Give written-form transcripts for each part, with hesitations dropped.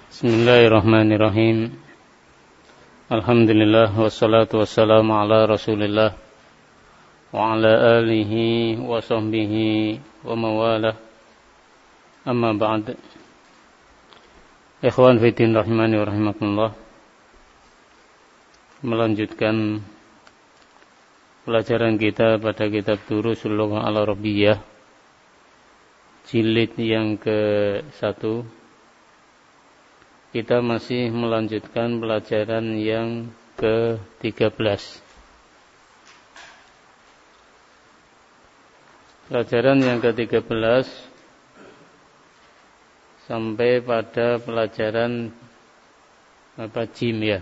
Bismillahirrahmanirrahim. Alhamdulillah wassalatu wassalamu ala Rasulillah wa ala alihi wa sahbihi wa mawalah. Amma ba'd. Ikhwan fillah rahimani wa rahimakumullah. Melanjutkan pelajaran kita pada kitab Durusul Lughah Al-Arabiyyah jilid yang ke-1. Kita masih melanjutkan pelajaran yang ke-13. Pelajaran yang ke-13 sampai pada pelajaran jim ya.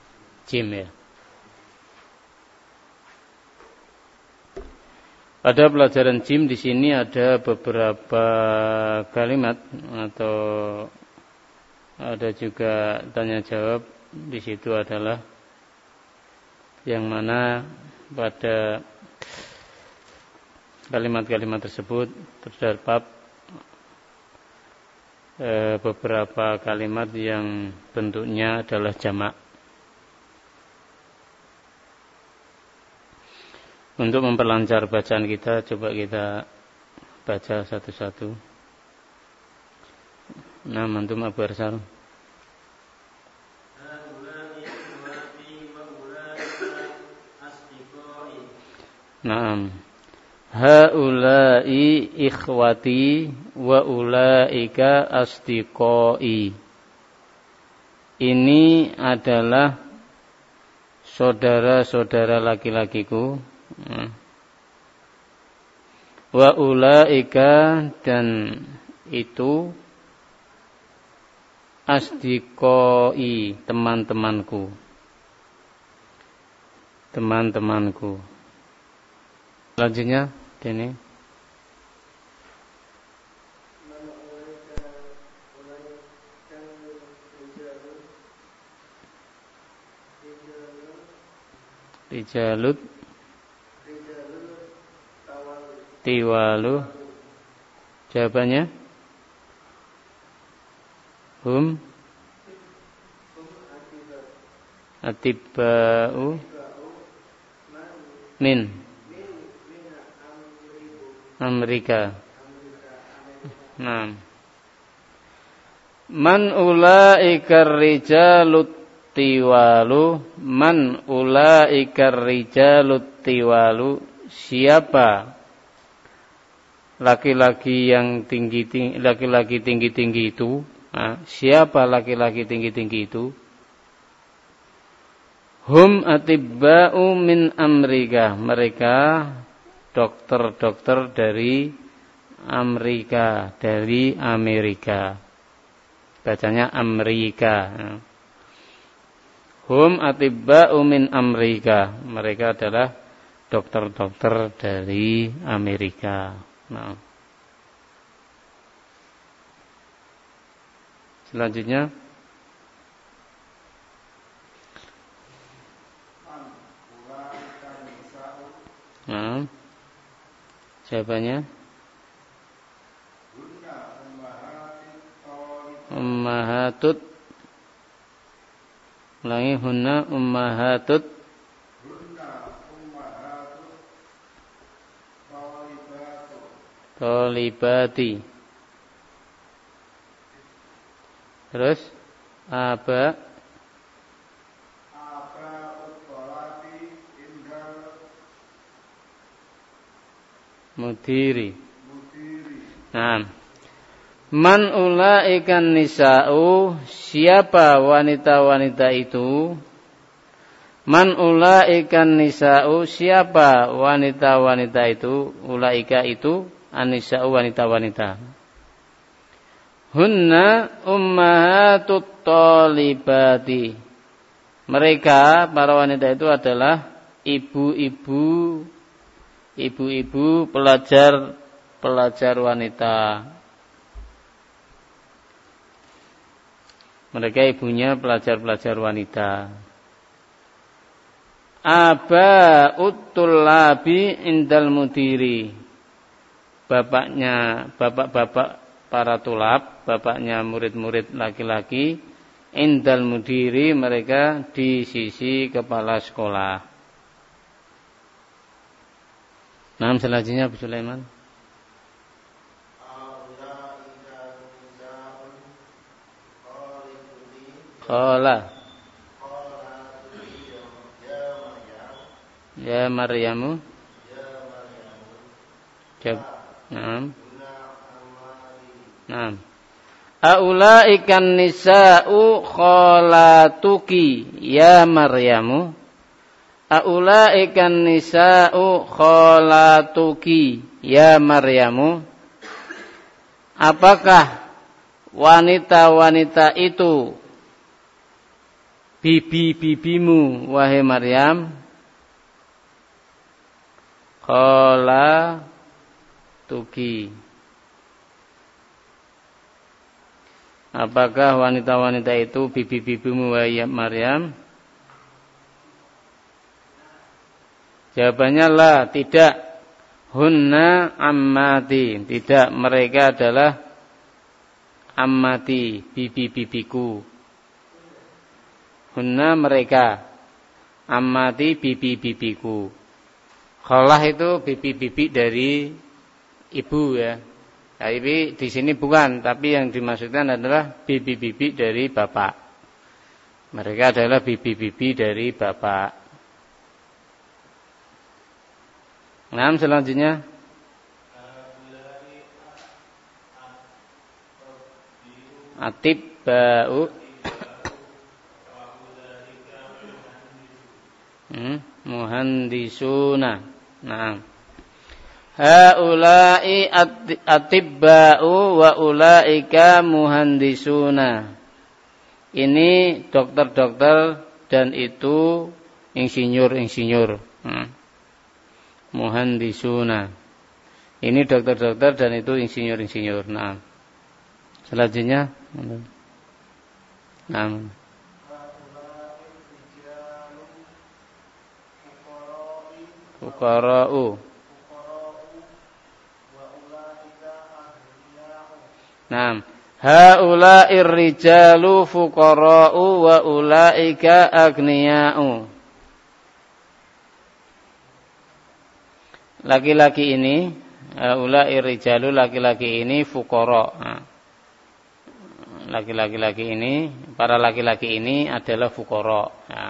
Pada pelajaran jim di sini ada beberapa kalimat atau ada juga tanya jawab. Di situ adalah yang mana pada kalimat-kalimat tersebut terdapat beberapa kalimat yang bentuknya adalah jamak. Untuk memperlancar bacaan kita, coba kita baca satu-satu. Nah, antum Abu Arsal. Naam. Haula'i ikhwati wa ulaika asdiqai. Ini adalah saudara-saudara laki-lakiku. Wa ulaika, dan itu asdiqai, teman-temanku. Selanjutnya ini Rijalut Tiwalu. Jawabannya Hum Atibba'u Min Amerika. Nah, Man ulaikar rijalut tiwalu. Man ulaikar rijalut tiwalu. Siapa laki-laki yang tinggi-tinggi, laki-laki tinggi-tinggi itu? Nah, siapa laki-laki tinggi-tinggi itu? Hum atibba'u min Amerika. Mereka dokter-dokter dari Amerika, dari Amerika. Bacanya Amerika. Hum atibba'u min Amerika. Mereka adalah dokter-dokter dari Amerika. Nah. Selanjutnya jawabannya ummahatut. Ulangi, hunna ummahatut tolibati. Terus aba mudiri. Nah, man ulaikan nisa'u. Siapa wanita-wanita itu? Man ulaikan nisa'u. Siapa wanita-wanita itu? Ulaika itu an-nisa'u, wanita-wanita. Hunna ummahatut talibati. Mereka, para wanita itu adalah ibu-ibu pelajar wanita. Mereka ibunya pelajar-pelajar wanita. Aba uttulabi indal mudiri. Bapak para tulab, bapaknya murid-murid laki-laki, indal mudiri, mereka di sisi kepala sekolah. Nah, selanjutnya Abu Sulaiman. Qala ya Maryamu. Naam. Naam. Aulaikan nisa'u khalatuki ya Maryamu. Aulaikan nisa'u khalatuki ya Maryamu. Apakah wanita-wanita itu bibi-bibimu wahai Maryam? Khalatuki. Apakah wanita-wanita itu bibi-bibimu wahai Maryam? Jawabannya la, tidak. Hunna ammati, tidak, mereka adalah ammati, bibi-bibiku. Hunna mereka, ammati bibi-bibiku. Khalah itu bibi-bibi dari ibu ya. Tapi di sini bukan, tapi yang dimaksudkan adalah bibi-bibi dari bapak. Mereka adalah bibi-bibi dari bapak. Nah, selanjutnya atibba'u muhandisuna. Nah, haula'i atibba'u wa ulaika muhandisuna. Ini dokter-dokter dan itu insinyur-insinyur. Muhandisuna. Ini dokter-dokter dan itu insinyur-insinyur. Nah, selanjutnya nah. Fuqara'u. Naam. Haula'ir rijalu fuqara'u wa ulaika aghniya'u. Laki-laki ini, haula'ir rijalu, laki-laki ini fuqara'. Laki-laki ini, para laki-laki ini adalah fuqara'.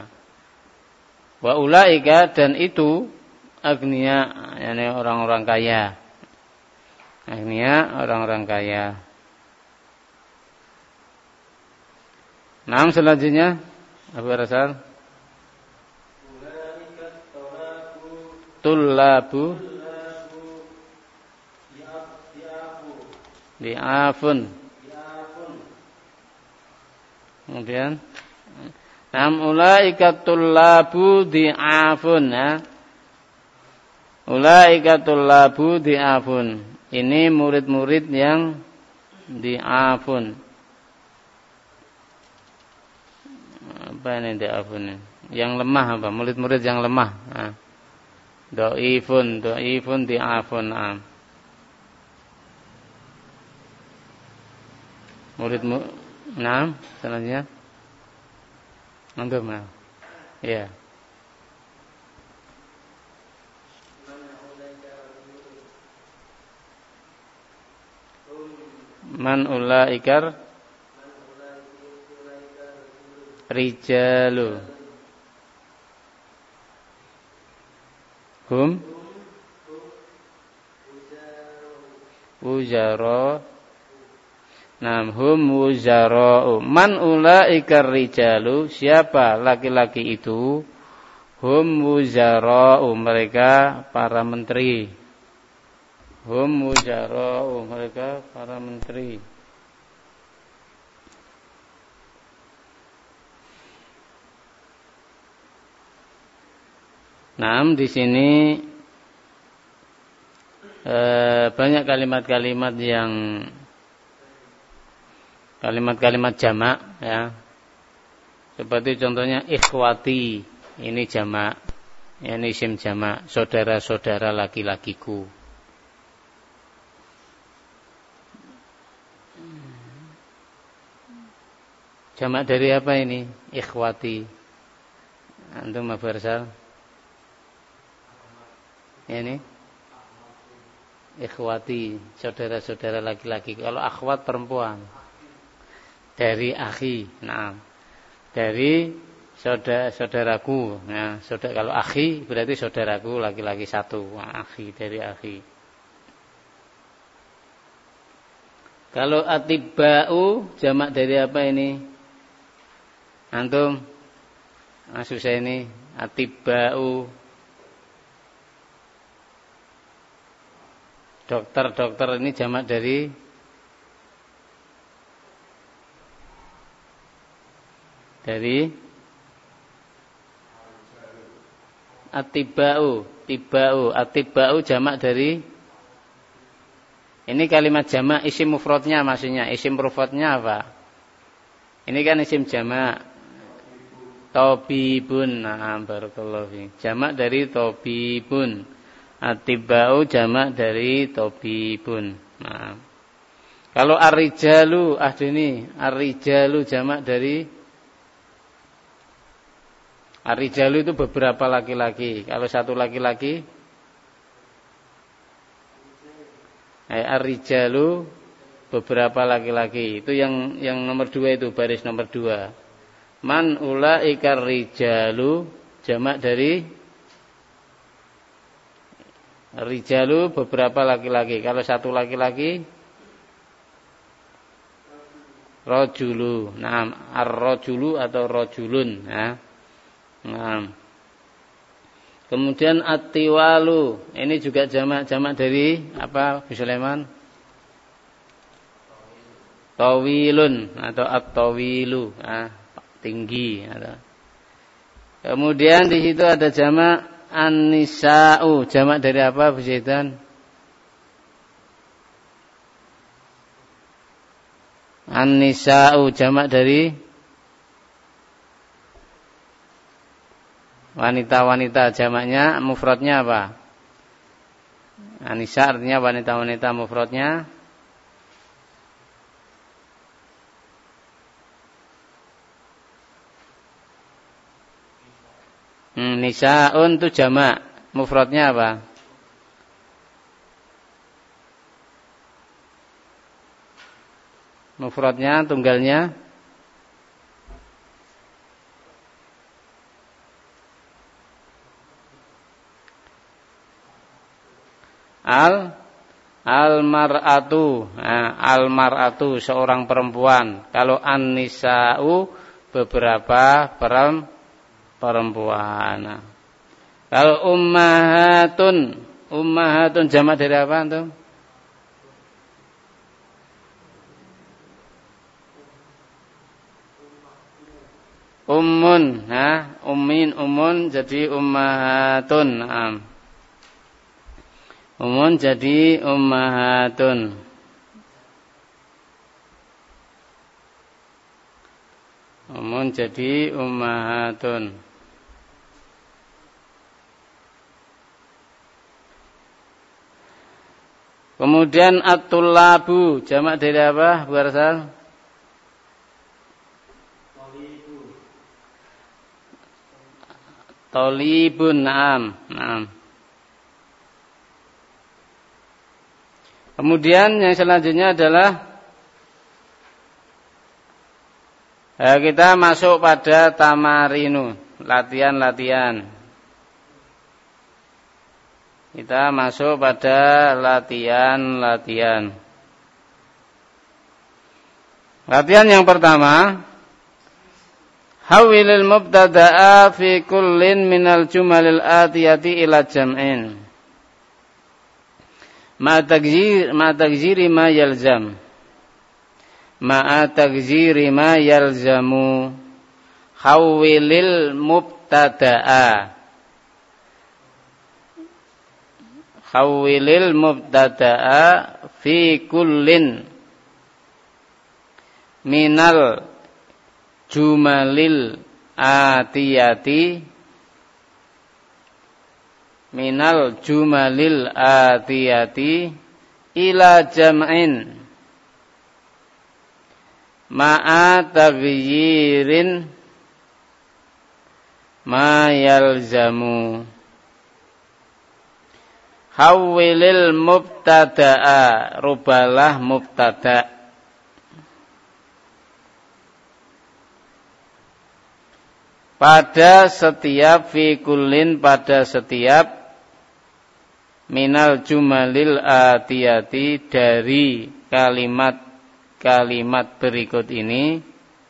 Wa ulaika, dan itu agniya, yakni orang-orang kaya. Agniya, orang-orang kaya. Nah, selanjutnya Abu Rasal. Tullabu di'afun. Kemudian ulaika tullabu di'afun ya. Ulaika tullabu di'afun. Ini murid-murid yang di'afun. Apa ini di'afun? Yang lemah apa? Murid-murid yang lemah. Nah. Dhaifun di'afun. Murid-murid. Nah, selanjutnya. Anggap nah. Ya. Man ulaikar rijalu. Hum wuzara. Nam hum wuzara'u. Man ulaikar rijalu, siapa laki-laki itu? Hum wuzara'u, mereka para menteri. Hum wuzara'u, mereka para menteri. Nam di sini banyak kalimat-kalimat yang kalimat-kalimat jamak ya. Seperti contohnya ikhwati, ini jamak. Ini isim jamak, saudara-saudara laki-lakiku. Jamak dari apa ini? Ikhwati. Antum Abu Arsal? Ini ikhwati, saudara-saudara laki-laki. Kalau akhwat perempuan. Dari akhi. Nah, dari saudaraku. Nah, kalau akhi berarti saudaraku laki-laki satu. Nah, akhi dari akhi. Kalau atibba'u jamak dari apa ini? Antum? Susah ini. Atibba'u. Dokter ini jamak dari Atibba'u jamak dari ini kalimat jamak isim mufradnya maksudnya. Isim mufradnya apa? Ini kan isim jamak. Tabibun. Nah, barakallahu fiik. Jamak dari tabibun. Atibba'u jamak dari tabibun. Nah. Kalau ar-rijalu ar-rijalu jamak dari ar-rijalu itu beberapa laki-laki. Kalau satu laki-laki ar-rijalu beberapa laki-laki. Itu yang nomor 2 itu baris nomor 2. Man ulaikar rijalu jamak dari rijalu beberapa laki-laki. Kalau satu laki-laki rajulu. Naam, ar-rajulu atau rajulun, ya. Naam. Kemudian at-tiwalu. Ini juga jamak dari apa, Bu Sulaiman? Tawilun atau at-tawilu, ya, tinggi atau. Kemudian di situ ada jamak an-nisa'u, jamak dari apa Bu Zaidan? An-nisa'u jamak dari wanita-wanita, jamaknya mufradnya apa? An-nisa artinya wanita-wanita, mufradnya nisa'un itu jamak, mufradnya apa? Mufradnya, tunggalnya al-mar'atu. Nah, al-mar'atu seorang perempuan. Kalau an-nisa'u beberapa perempuan. Nah, kalau ummahatun jamak dari apa antum? Ummun, ummun jadi ummahatun. Nah, ummun jadi ummahatun. Ummun jadi ummahatun. Kemudian at-tullabu jamak dari apa, Bu Arsal? Tolibun, naam. Kemudian yang selanjutnya adalah kita masuk pada tamarinu, latihan-latihan. Kita masuk pada latihan-latihan. Latihan yang pertama, hawilil mubtada'a fi kullin minal jumalil atiyati ila jam'in. Ma tagziri ma yalzam. Ma tagziri ma yalzamu. Hawilil mubtada'a. Hawilil mubtada'a fi kullin minal jumalil atiyati ila jam'in ma'a taghyirin ma yalzamu. Hawwilil mubtada'a, rubalah mubtada'. Pada setiap fi kullin, pada setiap minal jumalil atiyati, dari kalimat-kalimat berikut ini,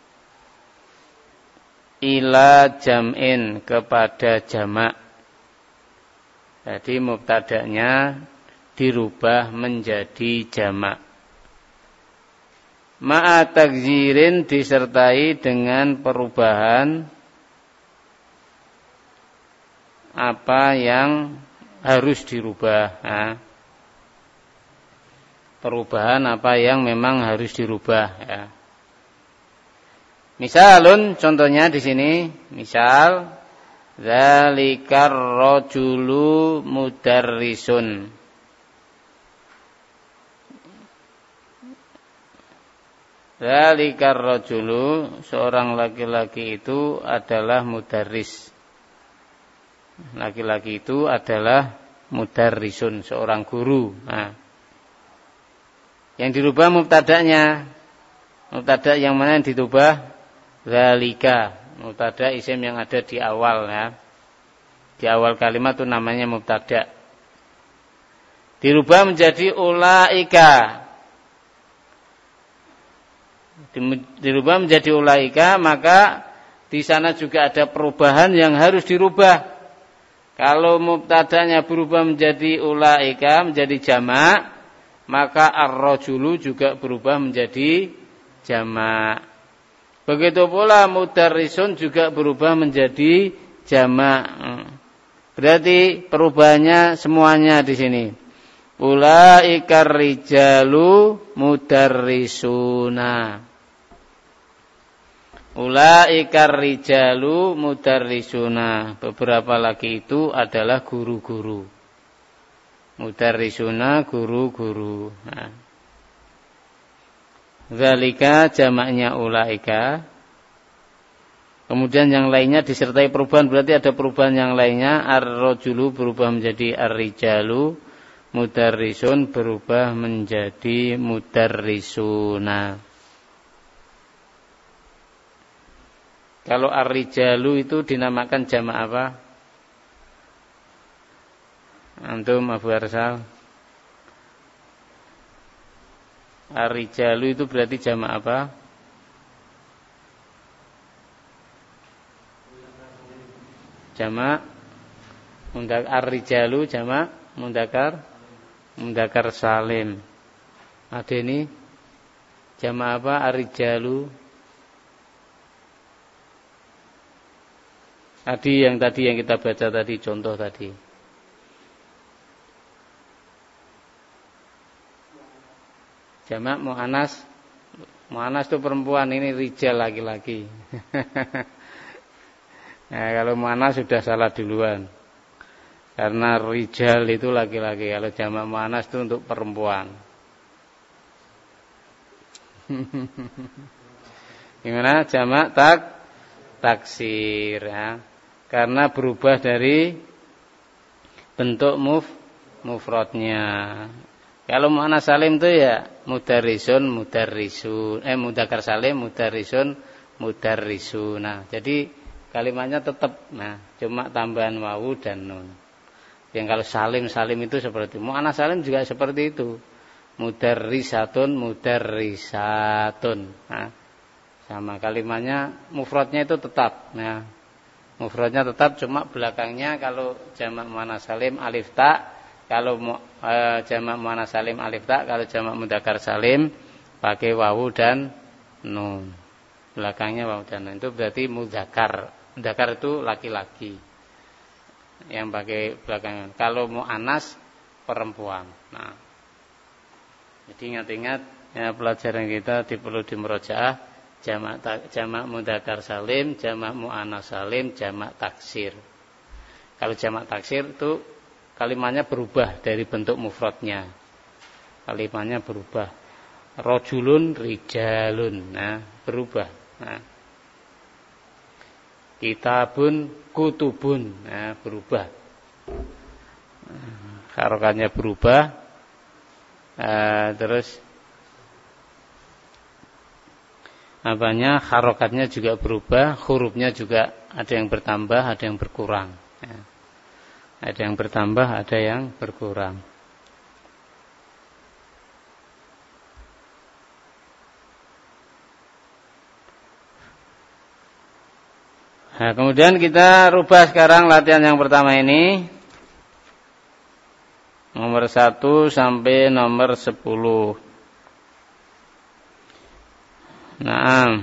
ila jam'in, kepada jamak. Jadi mubtada'nya dirubah menjadi jamak. Ma'a taghyirin, disertai dengan perubahan apa yang harus dirubah. Nah, perubahan apa yang memang harus dirubah. Ya. Misalun, contohnya di sini, misal Zalikar rajulu mudarrisun. Zalikar rajulu, seorang laki-laki itu adalah mudarris. Laki-laki itu adalah mudarrisun, seorang guru. Nah, yang dirubah mubtada'nya. Mubtada' yang mana yang dirubah? Zalika. Mubtada' isim yang ada di awal, ya. Di awal kalimat itu namanya mubtada'. Dirubah menjadi ulaika. Dirubah menjadi ulaika, maka di sana juga ada perubahan yang harus dirubah. Kalau mubtada'nya berubah menjadi ulaika, menjadi jamak, maka ar-rajulu juga berubah menjadi jamak. Begitu pula mudarrisun juga berubah menjadi jamak. Berarti perubahannya semuanya di sini. Ulaikar rijalu mudarrisuna. Ulaikar rijalu mudarrisuna. Beberapa laki itu adalah guru-guru. Mudarrisuna, guru-guru. Nah. Zalika jamaknya ulaika. Kemudian yang lainnya disertai perubahan, berarti ada perubahan yang lainnya. Ar-rajulu berubah menjadi ar-rijalu, mudarrisun berubah menjadi mudarrisuna. Kalau ar-rijalu itu dinamakan jamak apa? Antum Abu Arsal? Ar-rijalu itu berarti jamak apa? Jamak ar-rijalu jamak mundakar salim. Ada ini jamak apa? Ar-rijalu. Tadi yang kita baca tadi, contoh tadi. Jamak mu'anas. Mu'anas itu perempuan, ini rijal laki-laki. Nah, kalau mu'anas sudah salah duluan. Karena rijal itu laki-laki. Kalau jamak mu'anas itu untuk perempuan. Gimana? Jamak taksir, ya. Karena berubah dari bentuk mufradnya. Kalau mu'annas salim itu ya mudarrisun, mudarrisun, mudzakkar salim, mudarrisun, mudarrisun. Nah, jadi kalimatnya tetap, nah, cuma tambahan wawu dan nun. Yang kalau salim itu seperti mu'annas salim juga seperti itu. Mudarrisatun, mudarrisatun. Nah, sama kalimatnya mufradnya itu tetap. Nah, mufradnya tetap, cuma belakangnya kalau jamak mu'annas salim alif ta. Kalau jamak muannas salim alif ta, kalau jamak mudzakkar salim pakai wawu dan nun. Belakangnya wawu dan nun. Itu berarti mudzakkar. Mudzakkar itu laki-laki. Yang pakai belakangnya. Kalau muannas perempuan. Nah. Jadi ingat-ingat ya, pelajaran kita perlu dimurojaah jamak mudzakkar salim, jamak muannas salim, jamak taksir. Kalau jamak taksir itu kalimatnya berubah dari bentuk mufradnya. Kalimatnya berubah. rajulun rijalun. Nah, berubah. Nah. Kitabun kutubun. Nah, berubah. Harokatnya berubah. Terus harokatnya juga berubah, hurufnya juga ada yang bertambah, ada yang berkurang. Ya. Ada yang bertambah, ada yang berkurang. Nah, kemudian kita rubah sekarang latihan yang pertama ini. Nomor 1 sampai nomor 10. Nah,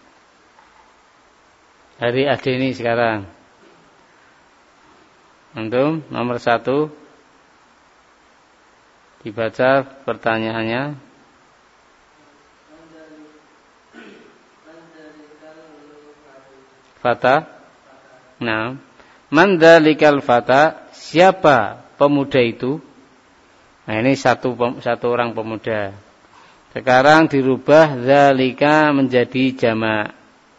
dari Ade ini sekarang. Antum nomor 1 dibaca pertanyaannya. Fata. Nah, man dzalikal fata? Siapa pemuda itu? Nah, ini satu orang pemuda. Sekarang dirubah dzalika menjadi jamak.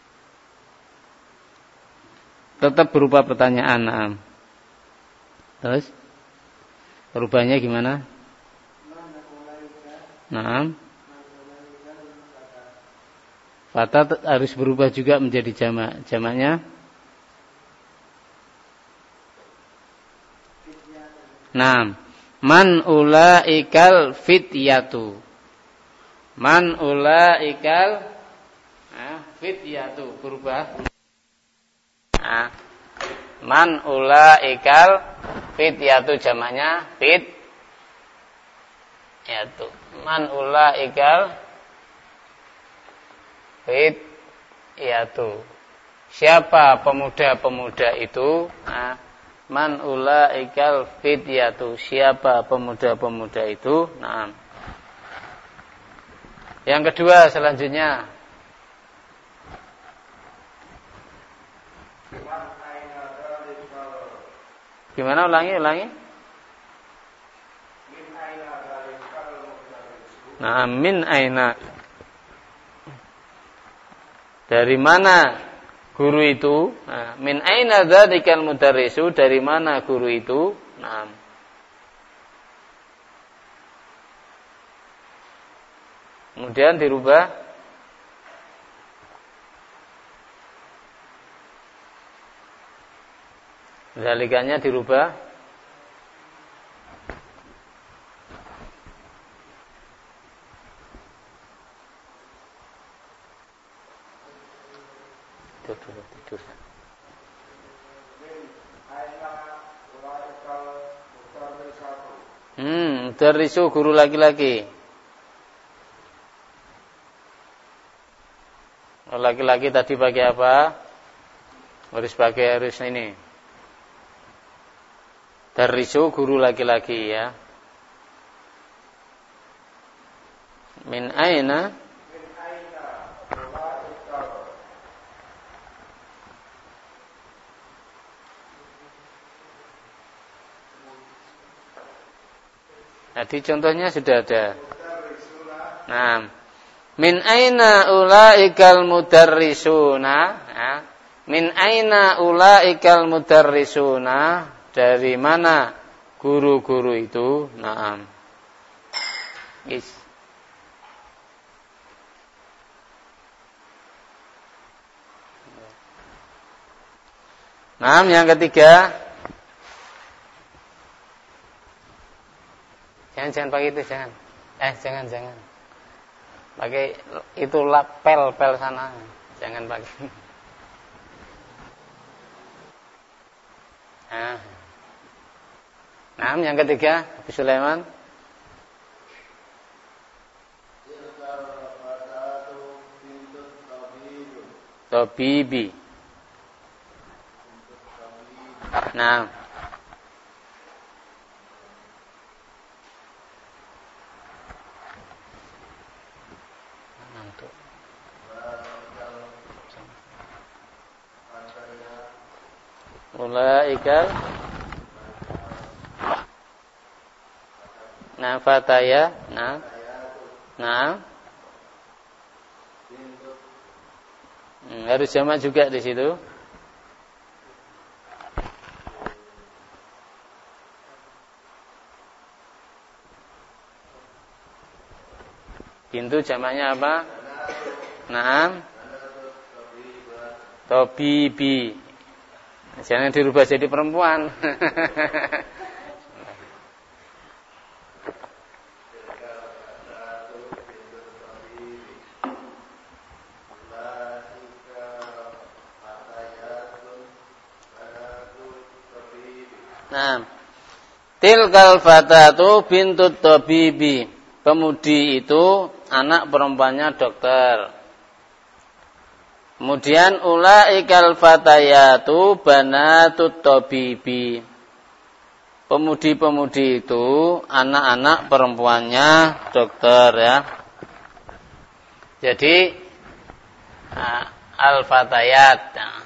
Tetap berupa pertanyaan. Nah. Terus rubahnya gimana? Nah. Fata harus berubah juga menjadi jamak. Jamaknya? Nah, man ulaikal fityatu. Man ulaikal fityatu berubah. Nah, man ulaikal fityatu jamaknya fityatu. Man ulaikal fityatu. Siapa pemuda-pemuda itu? Nah, man ulaikal fityatu. Siapa pemuda-pemuda itu? Nah. Yang kedua selanjutnya. Gimana ulangi? Nah, min aina. Dari mana guru itu? Nah, min aina dzadzikal mudarrisu? Dari mana guru itu? Nah. Kemudian dirubah dzalikannya dirubah tidur. Mudarrisu guru laki-laki. Laki-laki tadi pakai apa? Harus ini. Darrisu guru laki-laki ya. Min aina? Tadi contohnya sudah ada. Nah, min aina ulaikal mudarrisuna? Ya. Min aina ulaikal mudarrisuna? Dari mana guru-guru itu? Naam. Is. Naam, yang ketiga. Jangan pakai itu, jangan. Jangan. Pakai itu pel sana. Jangan pakai. Nah, yang ketiga, Abu Sulaiman. Tabibi. Nah. Ulaikal fataya. Nah. Harus jamak juga di situ. Bintu jamaknya apa? Naam. Tobibi. Jangan dirubah jadi perempuan. Nah, tilkal fatatu bintut tabibi. Pemudi itu anak perempuannya dokter. Kemudian ulaikal fatayatu banatut tabibi. Pemudi-pemudi itu anak-anak perempuannya dokter ya. Jadi al-fatayat.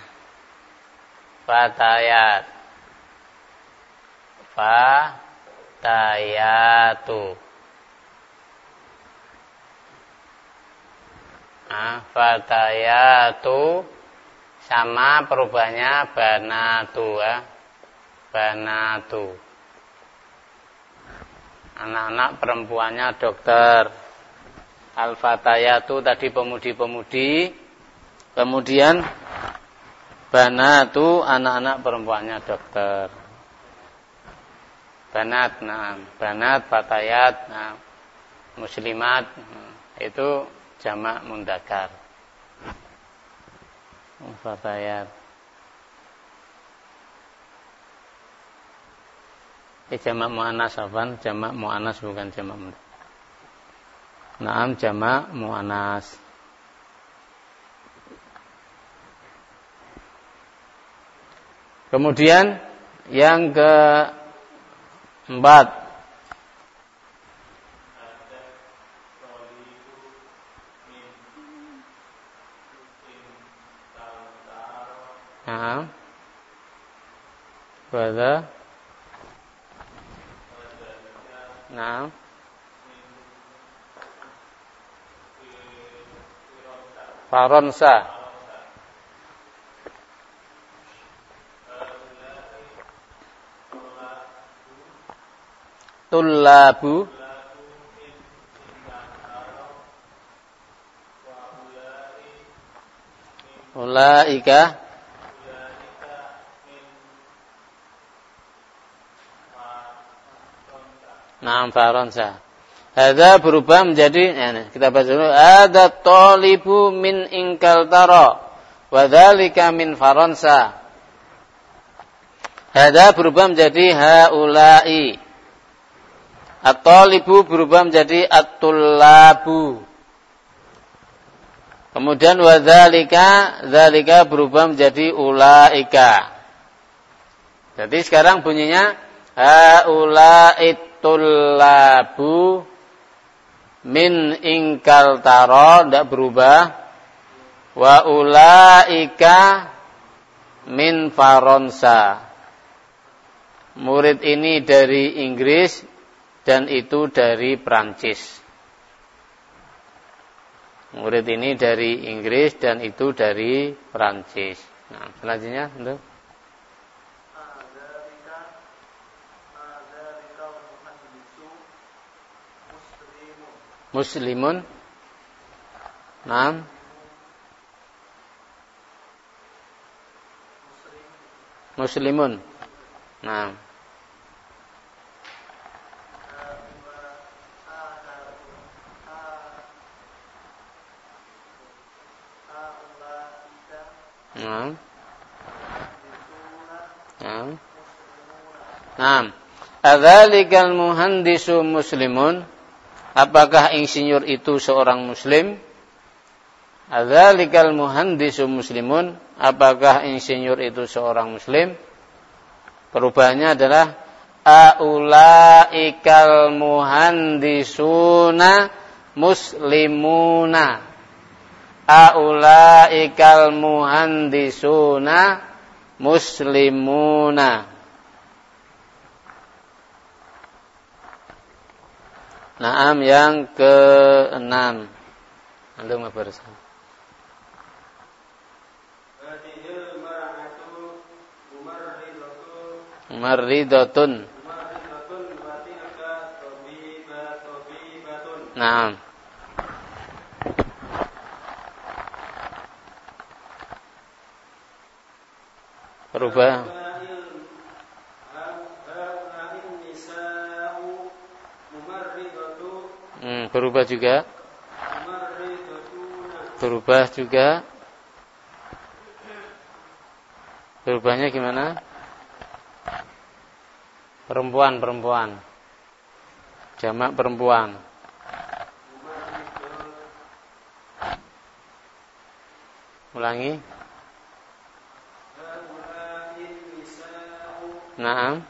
Fatayat. Fatayatu. Fatayatu sama perubahannya banatu ya. Banatu. Anak-anak perempuannya dokter. Al-fatayatu tadi pemudi-pemudi. Kemudian banatu anak-anak perempuannya dokter. Banat, nah, banat, fatayat, nah, muslimat, itu jamak mundakar. Fatayat. Jamak muannas afan, jamak muannas bukan jamak mundakar. Naam, jamak muannas. Kemudian yang keempat, nah, pada, nah, faronsa, tullabu, ulaika, naam faronsa. Hadza berubah menjadi, kita baca dulu, ada tolibu min Ingkaltara wa dzalika min faronsa. Hadza berubah menjadi haula'i. At-talibu berubah menjadi at-tullabu. Kemudian wa dzalika berubah menjadi ulaika. Jadi sekarang bunyinya haula'it tullabu min Ingkaltara, tidak berubah. Wa ulaika min faronsa. Murid ini dari Inggris dan itu dari Prancis. Murid ini dari Inggris dan itu dari Prancis. Nah, selanjutnya untuk muslimun. Naam. Muslimun. Naam. Naam. Naam. Naam. Adzalikal muhandisu muslimun. Apakah insinyur itu seorang muslim? Adzalikal muhandisu muslimun. Apakah insinyur itu seorang muslim? Perubahannya adalah aulaikal muhandisuna muslimuna. Aulaikal muhandisuna muslimuna. Naam, yang ke-6. Antum bersama. Marridatun. Naam. Berubah. Berubah juga. Berubah juga. Berubahnya gimana? Perempuan. Jamak perempuan. Ulangi. Naam.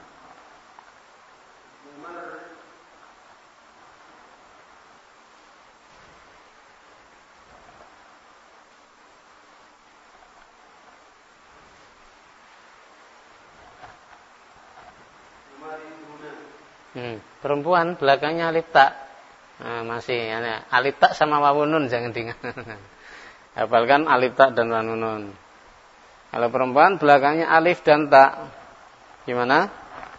Perempuan belakangnya alif tak. Nah, masih ya, alif tak sama wawun nun jangan diingat. Hafalkan alif tak dan wawun nun. Kalau perempuan belakangnya alif dan tak. Gimana?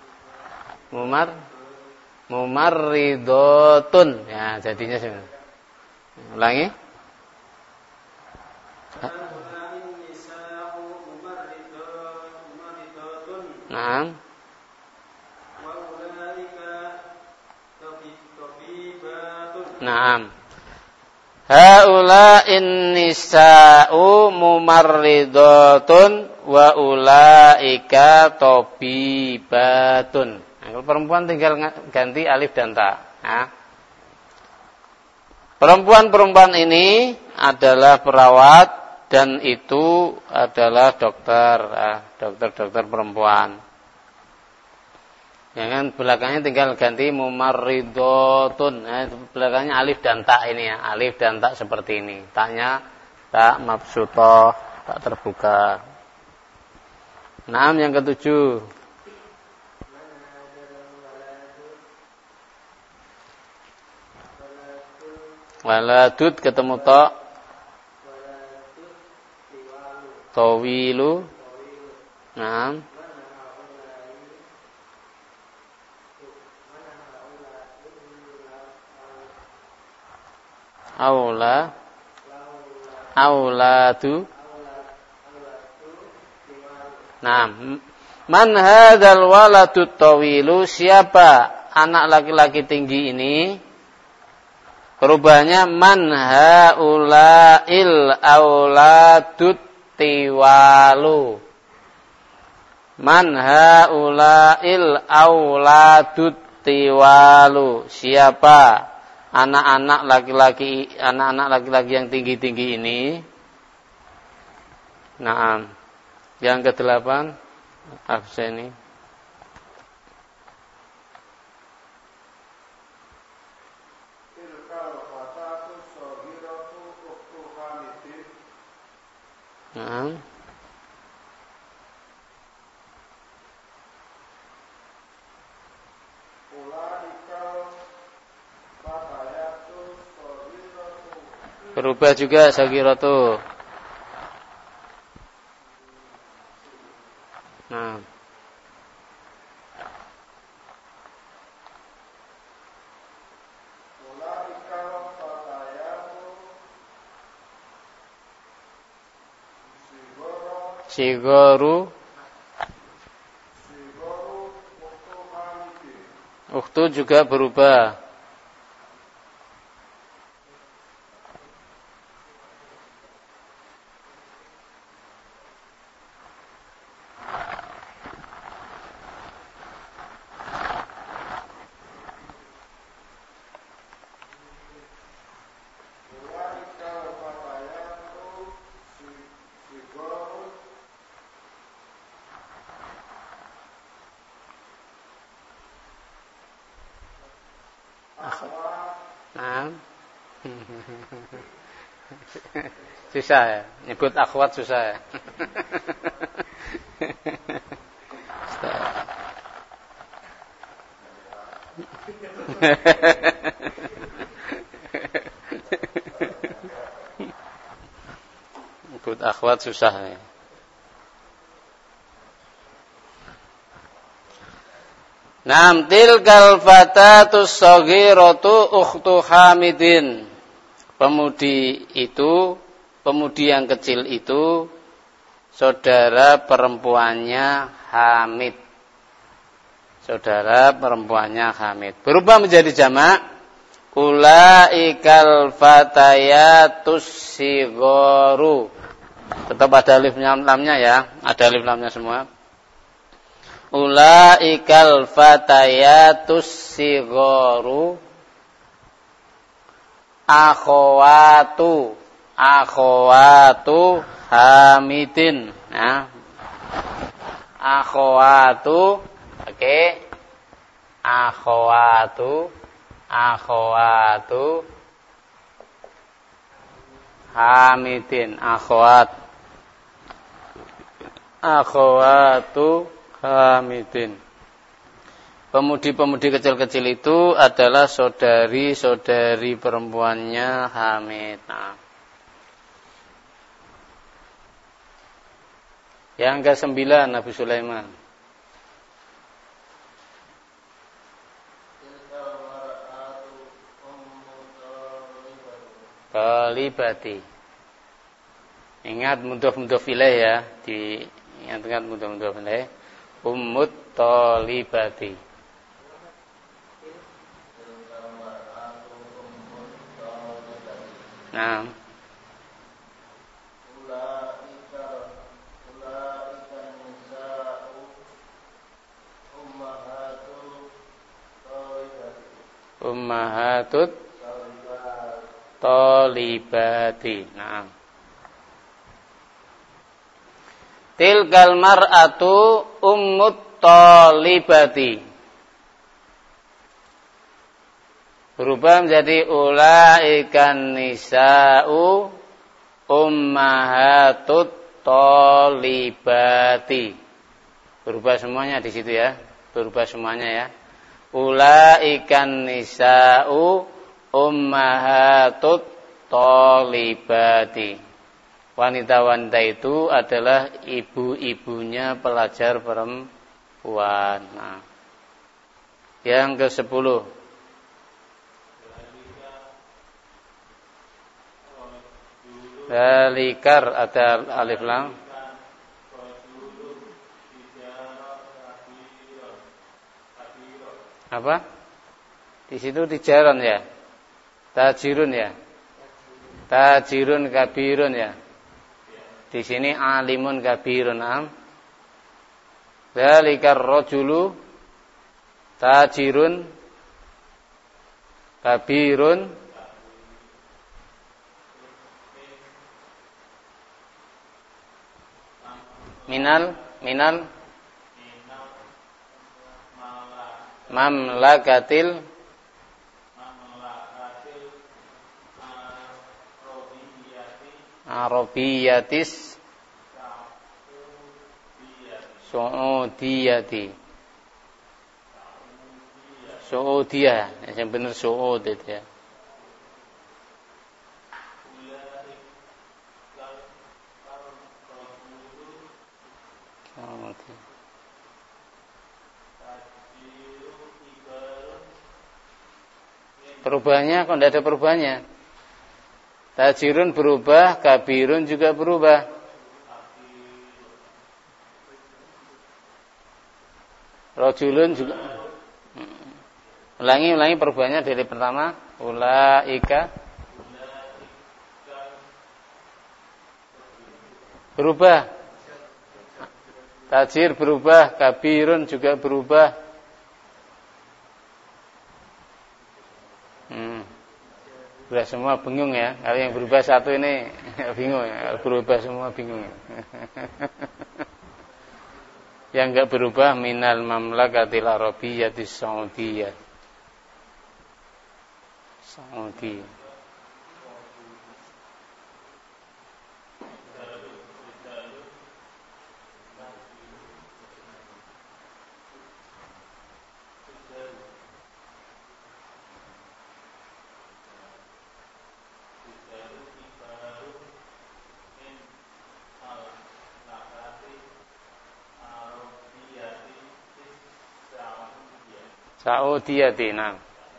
Mumarridotun. Ya, jadinya sini. Ulangi. Naam. Naam. Haula'in nisa'u mumarridatun wa ulaika tabibatun. Nah, kalau perempuan tinggal ganti alif dan ta. Nah. Perempuan-perempuan ini adalah perawat dan itu adalah dokter, dokter-dokter perempuan. Jangan belakangnya tinggal ganti mumarridotun. Belakangnya alif dan tak ini ya. Alif dan tak seperti ini. Taknya tak mabsutoh, tak terbuka. Naam yang ketujuh. Waladud ketemu tok. Tawilu. Naam. Auladu. Nah, man hadzal waladut tawilu, siapa anak laki-laki tinggi ini? Perubahannya man haulail auladut tiwalu. Man haulail auladut tiwalu. Siapa anak-anak laki-laki yang tinggi-tinggi ini? Naam. Yang ke-8 Afsani. Naam. Berubah juga sagiratu. Nah. Sigoru. Ukhtu juga berubah. Nah. Susah ya, nyebut akhwat susah ya. Nyebut akhwat susah ya. Nam tilkal fatatus shaghiratu ukhtu Hamidin. Pemudi yang kecil itu saudara perempuannya Hamid. Saudara perempuannya Hamid. Berubah menjadi jamak. Ulaikal fatayatus sigharu. Tetap ada alif lamnya ya. Ada alif lamnya semua. Ulaikal fatayatus sigharu. Akhawatu Hamidin. Nah. Akhawatu, oke. Akhawatu Hamidin. Akhawatu Hamidin. Pemudi-pemudi kecil-kecil itu adalah saudari-saudari perempuannya Hamid. Nah. Yang ke-9 Nabi Sulaiman. Talibati. Ingat mudhof ilaih ya, diingat mudhof ilaih. Ummut talibati. Nah. Ummahatut talibati. Nah. Tilkal mar'atu ummut talibati. Berubah menjadi ulaikan nisa'u ummahatut talibati. Berubah semuanya di situ ya. Berubah semuanya ya. Ulaikan nisa'u ummahatut talibati. Wanita-wanita itu adalah ibu-ibunya pelajar perempuan. Nah. Yang ke-10. Dalikar ada alif lam. Apa? Di situ tijaron ya. Tajirun ya. Tajirun kabirun ya. Di sini alimun kabirun am. Dalikar rajulu tajirun kabirun minal mamlakatil arabiyatis Saudiyah yang benar Saud itu ya. Perubahannya kok tidak ada perubahannya. Tajirun berubah, kabirun juga berubah. Rajulun juga. Ulangi perubahannya dari pertama. Ulaika berubah. Tajir berubah, kabirun juga berubah. Sudah semua bingung ya. Kalau yang berubah satu ini bingung ya. Kalau berubah semua bingung. Yang enggak berubah minal mamlakatil arabiyyatis saudiyah. Saudi. Saudiyati. Nah.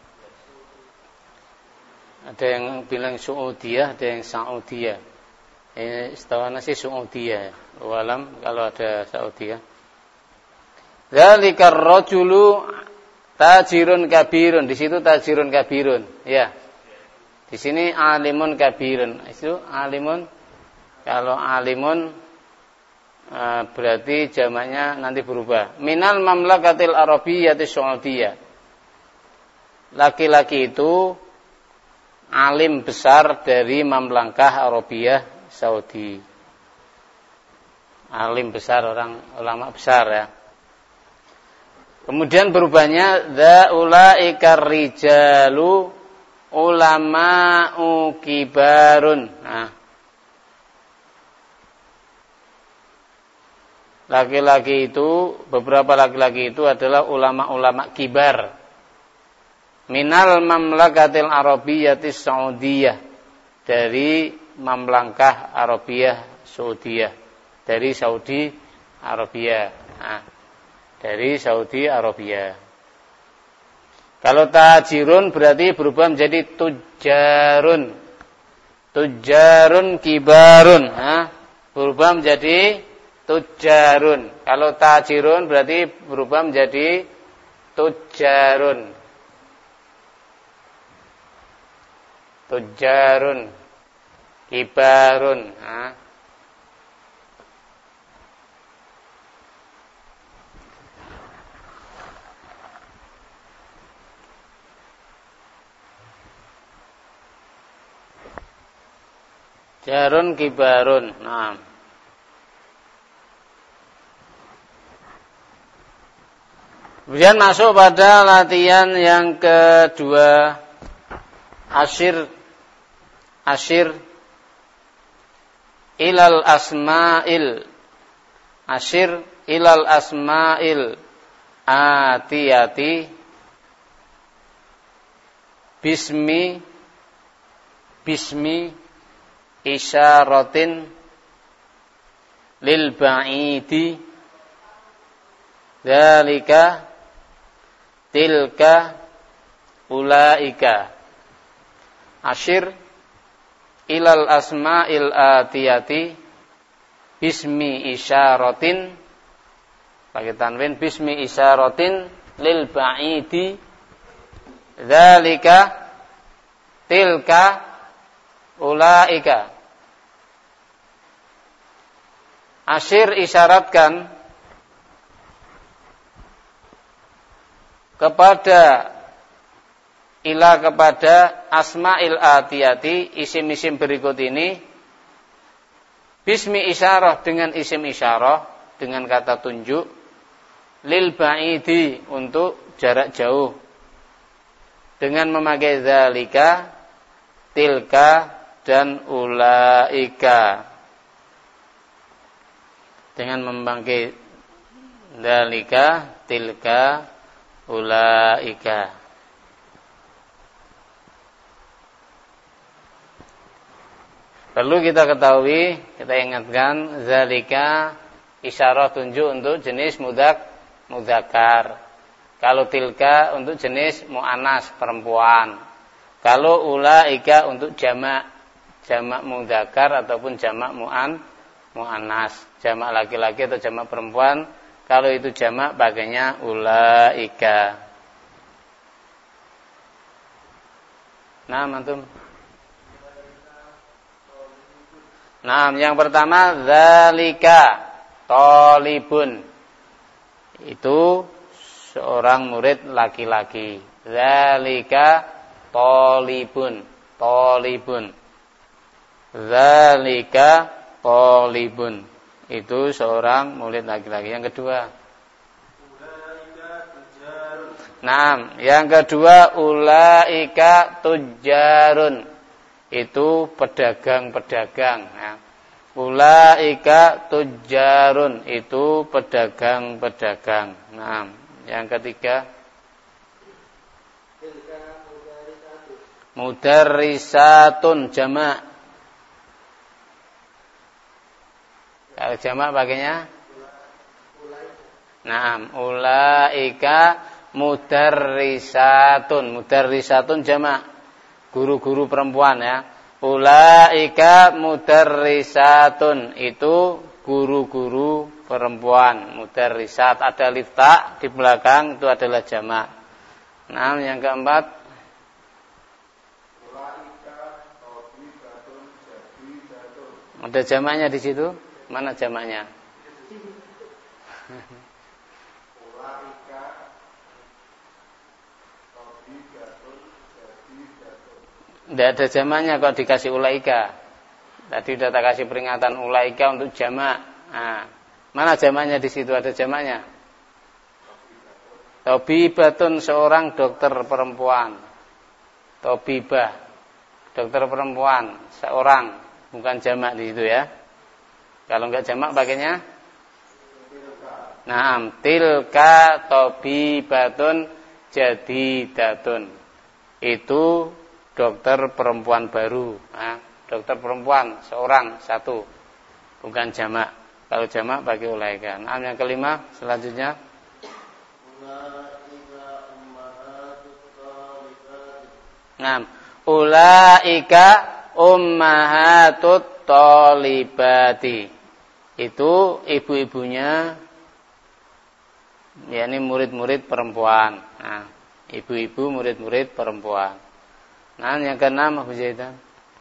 Ada yang bilang Saudiyah, ada yang Saudiyah. Ini setawana sih Saudiyah. Walam kalau ada Saudiyah. Dzalikar rajulu tajirun kabirun. Di situ tajirun kabirun. Ya. Di sini alimun kabirun. Itu alimun. Kalau alimun berarti jamaknya nanti berubah. Minal mamlakatil arabiyyati saudiyah. Laki-laki itu alim besar dari mamlakah Arabiyah Saudi. Alim besar, orang ulama besar ya. Kemudian berubahnya dzaulaikar rijalu ulama'u kibarun. Nah, laki-laki itu, beberapa laki-laki itu adalah ulama-ulama kibar. Minal mamlakatil arabiyyati saudiyah, dari mamlakah Arabiyah Saudiyah, dari Saudi Arabia. Nah, dari Saudi Arabia. Kalau tajirun berarti berubah menjadi tujarun. Tujarun kibarun. Nah, berubah menjadi tujarun. Kalau tajirun berarti berubah menjadi tujarun. Tujarun kibarun. Nah. Jarun kibarun. Nah. Kemudian masuk pada latihan yang kedua. Asyir ilal asma'il. Asyir ilal asma'il atiyati bismi isyaratin lil ba'idi dzalika tilka ulaika. Asyir ilal asma'il atiyati bismi isyaratin, pakai tanwin, bismi isyaratin lil ba'idi dzalika tilka ulaika. Asyir isyaratkan kepada kepada asma'il atiyati, isim-isim berikut ini, bismi isyarah, dengan isim isyarah, dengan kata tunjuk, lil ba'idi, untuk jarak jauh, dengan memakai dzalika, tilka, dan ulaika, dengan memakai dzalika, tilka, ulaika. Perlu kita ketahui, kita ingatkan, zalika isyarah tunjuk untuk jenis mudzakkar. Kalau tilka untuk jenis muannas, perempuan. Kalau ulaika untuk jamak mudzakkar ataupun jamak muannas, jamak laki-laki atau jamak perempuan. Kalau itu jamak pakainya ulaika. Nah, antum. Nah, yang pertama dzalika talibun. Itu seorang murid laki-laki. Dzalika talibun. Dzalika talibun. Itu seorang murid laki-laki. Yang kedua. Nah, yang kedua ulaika tujarun. Itu pedagang-pedagang. Nah, ulaika tujarun, itu pedagang-pedagang. Nah, yang ketiga mudarrisatun, jamak. Kalau jamak pakainya, nah, ulaika mudarrisatun. Mudarrisatun jamak. Guru-guru perempuan ya. Ulaika mudarrisatun. Itu guru-guru perempuan. Mudarrisat. Ada lifta di belakang, itu adalah jamak. Nah, yang keempat. Ada jamaknya di situ? Mana jamaknya? Tidak ada jamaknya kok dikasih ulaika. Tadi sudah tak kasih peringatan ulaika untuk jamak. Nah, mana jamaknya di situ? Ada jamaknya? Tabibatun, seorang dokter perempuan. Tabibah, dokter perempuan, seorang, bukan jamak di situ ya. Kalau enggak jamak pakainya? Naam, tilka tabibatun jadidatun. Itu dokter perempuan baru. Nah, dokter perempuan seorang, satu, bukan jamak. Kalau jamak pakai ulaika. Nah, yang kelima selanjutnya. Nah, ulaika ummahatut thalibati. Itu ibu-ibunya, yakni murid-murid perempuan. Nah, ibu-ibu murid-murid perempuan. Nah, yang keenam Abu Zaidan.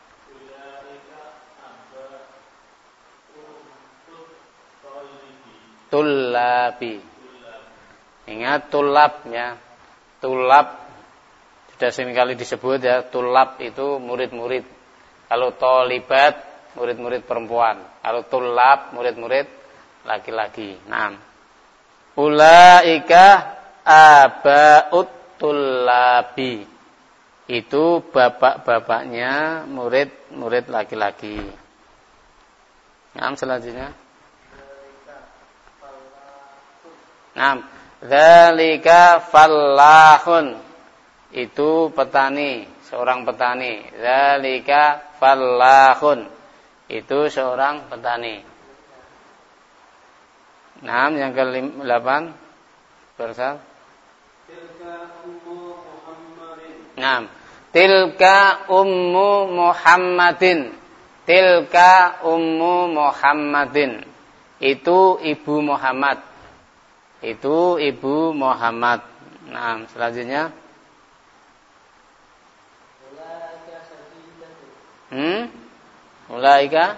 Tullabi. Ingat tulab ya. Tulab sudah sering kali disebut ya. Tulab itu murid-murid. Kalau tolibat murid-murid perempuan. Kalau tulab murid-murid laki-laki. Nah, ulaika abaut tullabi. Itu bapak-bapaknya murid-murid laki-laki. Nah, selanjutnya. Nah, dzalika fallahun. Itu petani, seorang petani. Dzalika fallahun. Itu seorang petani. Nah, yang ke-8 bersal. Nah, tilka ummu Muhammadin. Tilka ummu Muhammadin. Itu ibu Muhammad. Itu ibu Muhammad. Nah, selanjutnya. Ulaika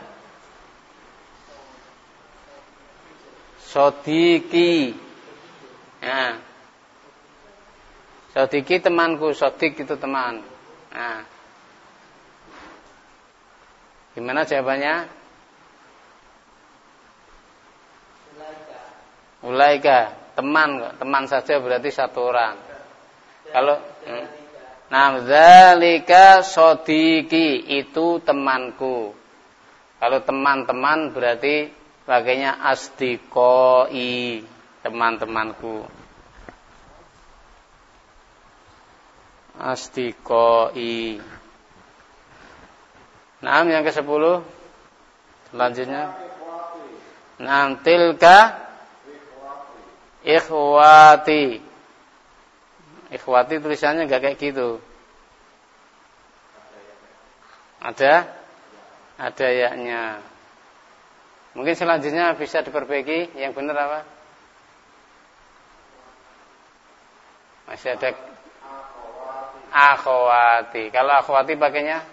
sodiki. Nah, sodiki temanku. Sodik itu teman. Nah, gimana jawabannya? Ulaika teman, teman saja berarti satu orang. Kalau nah, dzalika sodiki, itu temanku. Kalau teman-teman berarti pakainya asdiqoi, teman-temanku. Asdiqoi. Nah, yang ke-10 selanjutnya. Nah, tilka ikhwati. Ikhwati tulisannya enggak kayak gitu. Ada yaknya. Mungkin selanjutnya bisa diperbaiki. Yang benar apa? Masih ada akhwati. Kalau akhwati pakainya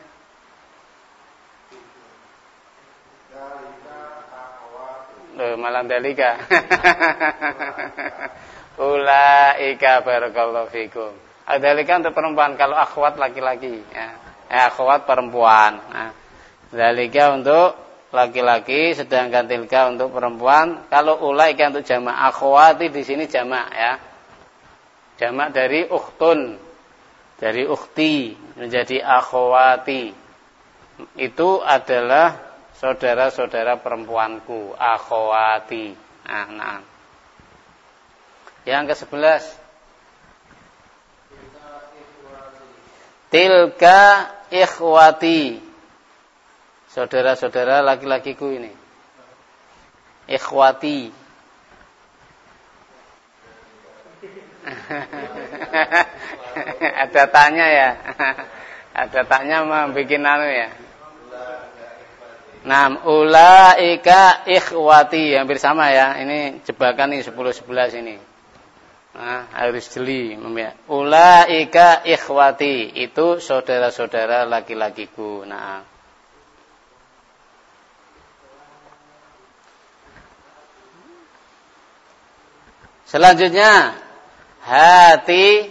malam dalika. Ulaika barakallahu fikum. Dalika untuk perempuan, kalau akhwat laki-laki ya. Akhwat perempuan. Nah, dalika untuk laki-laki, sedangkan tilka untuk perempuan. Kalau ulaika untuk jamak, akhwati di sini jamak ya. Jamak dari ukhtun, dari ukhti menjadi akhwati. Itu adalah saudara-saudara perempuanku, akhwati. Nah. Yang ke-11. Tilka ikhwati. Saudara-saudara laki-lakiku ini. Ikhwati. Ada tanya ya. Ada tanya bikin anu ya. Nah, ulaika ikhwati, hampir sama ya. Ini jebakan nih 10-11 ini. Nah, harus jeli. Ulaika ikhwati, itu saudara-saudara laki-lakiku. Nah. Selanjutnya hati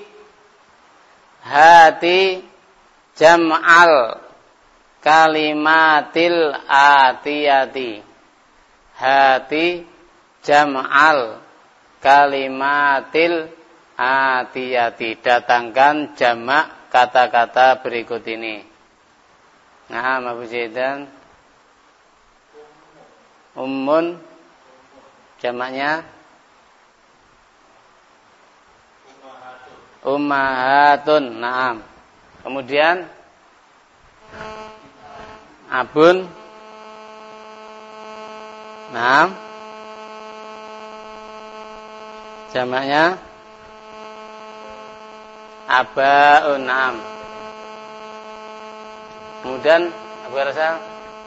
jam'al kalimatil atiyati. Hati jam'al kalimatil atiyati. Datangkan jamak kata-kata berikut ini. Nah, Abu Zaidan. Ummun jamaknya ummahatun. Naam. Kemudian abun. Naam. Jamaknya abaun. Naam. Kemudian Abu Rasa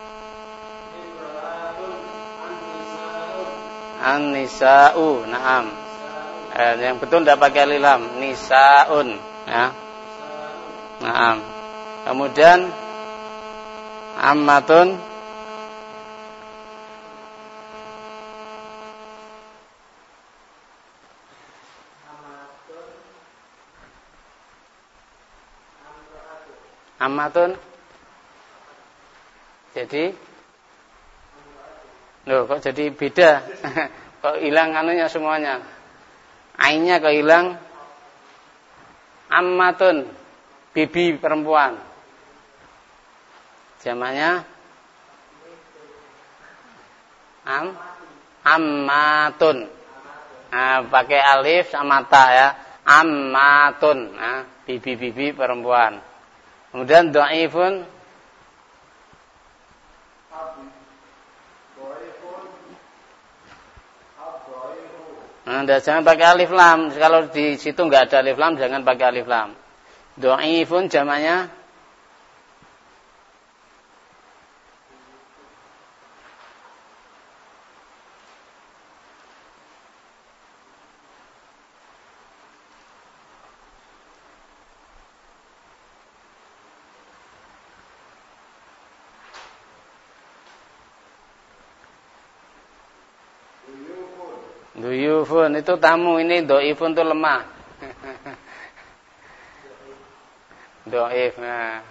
an-nisa'u. Naam. Yang betul tidak pakai alif lam, nisaun ya. Naam. Kemudian ammatun jadi loh, kok jadi beda. Kok hilang anunya semuanya. Ainnya kok hilang. Ammatun, bibi perempuan. Jamaknya ammatun. Nah, pakai alif sama ta ya. Ammatun. Nah, bibi-bibi perempuan. Kemudian dhaifun jangan pakai alif lam. Kalau di situ enggak ada alif lam, jangan pakai alif lam. Dhaifun jamaknya duyufun, itu tamu. Ini dhaifun itu lemah. Dhaif. Nah.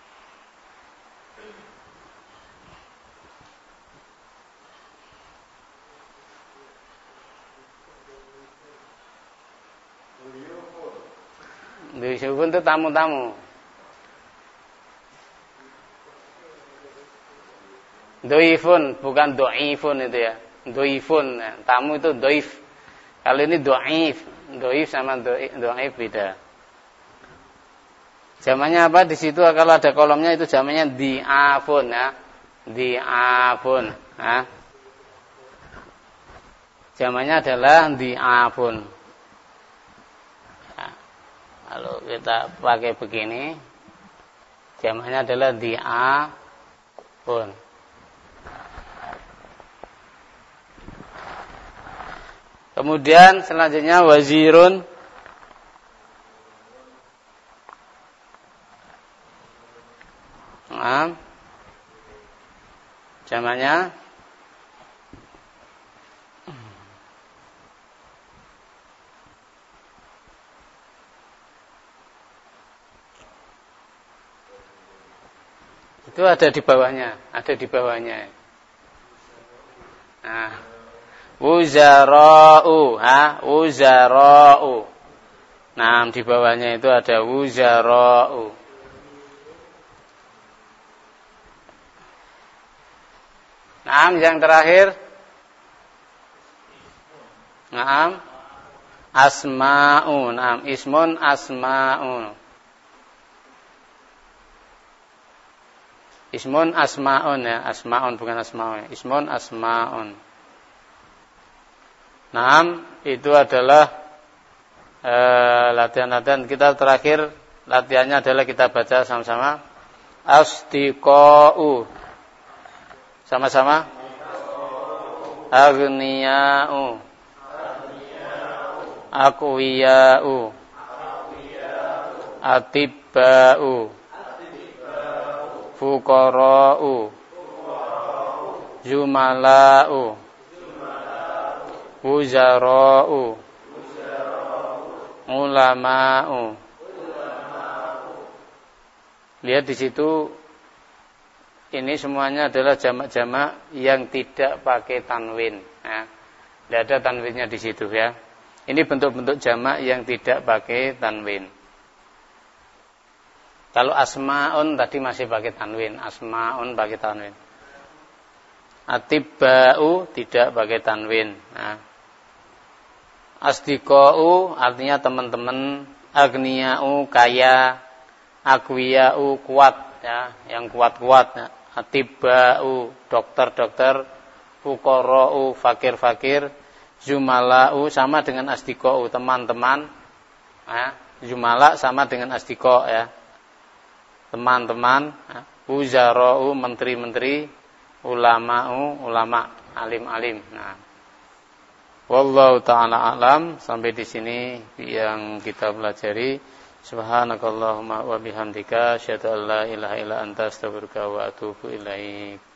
Duyufun itu tamu-tamu. Dhaifun bukan dhaifun itu ya. Dhaifun, tamu itu dhaif. Kalau ini dhaif, dhaif sama dhaif beda. Jamaknya apa? Di situ kalau ada kolomnya itu jamaknya diafun ya. Diafun, ya. Jamaknya adalah diafun. Ya. Kalau kita pakai begini, jamaknya adalah diafun. Kemudian selanjutnya wazirun. Nah, jamaknya itu ada di bawahnya, Nah, wuzara'u, wuzara'u. Nah, di bawahnya itu ada wuzara'u. Nah, yang terakhir. Nah, asma'u. Nah, ismun asma'u. Ismun asma'un ya, asma'un bukan asma'un. Ismun asma'un. Naam, itu adalah latihan-latihan kita terakhir latihannya adalah kita baca sama-sama asdiqa'u. Sama-sama aghniya'u aqwiya'u atibba'u fuqara'u jumala'u wuzara'u ulama'u. Lihat di situ, ini semuanya adalah jamak-jamak yang tidak pakai tanwin. Ya. Tidak ada tanwinnya di situ ya. Ini bentuk-bentuk jamak yang tidak pakai tanwin. Kalau asma'un tadi masih pakai tanwin, asma'un pakai tanwin. Atibba'u tidak pakai tanwin. Nah. Asdiqa'u artinya teman-teman, aghniya'u kaya, aqwiya'u kuat ya, yang kuat-kuat ya. Atibba'u dokter-dokter, fuqara'u fakir-fakir, jumala'u sama dengan asdiqa'u teman-teman ya. Jumala sama dengan asdiqa' ya. Teman-teman, ya. Wuzara'u menteri-menteri, ulama'u ulama, alim-alim. Nah, wallahu ta'ala a'lam. Sampai di sini yang kita pelajari. Subhanakallahumma wa bihamdika asyhadu an la ilaha illa anta astaghfiruka wa atubu ilaik.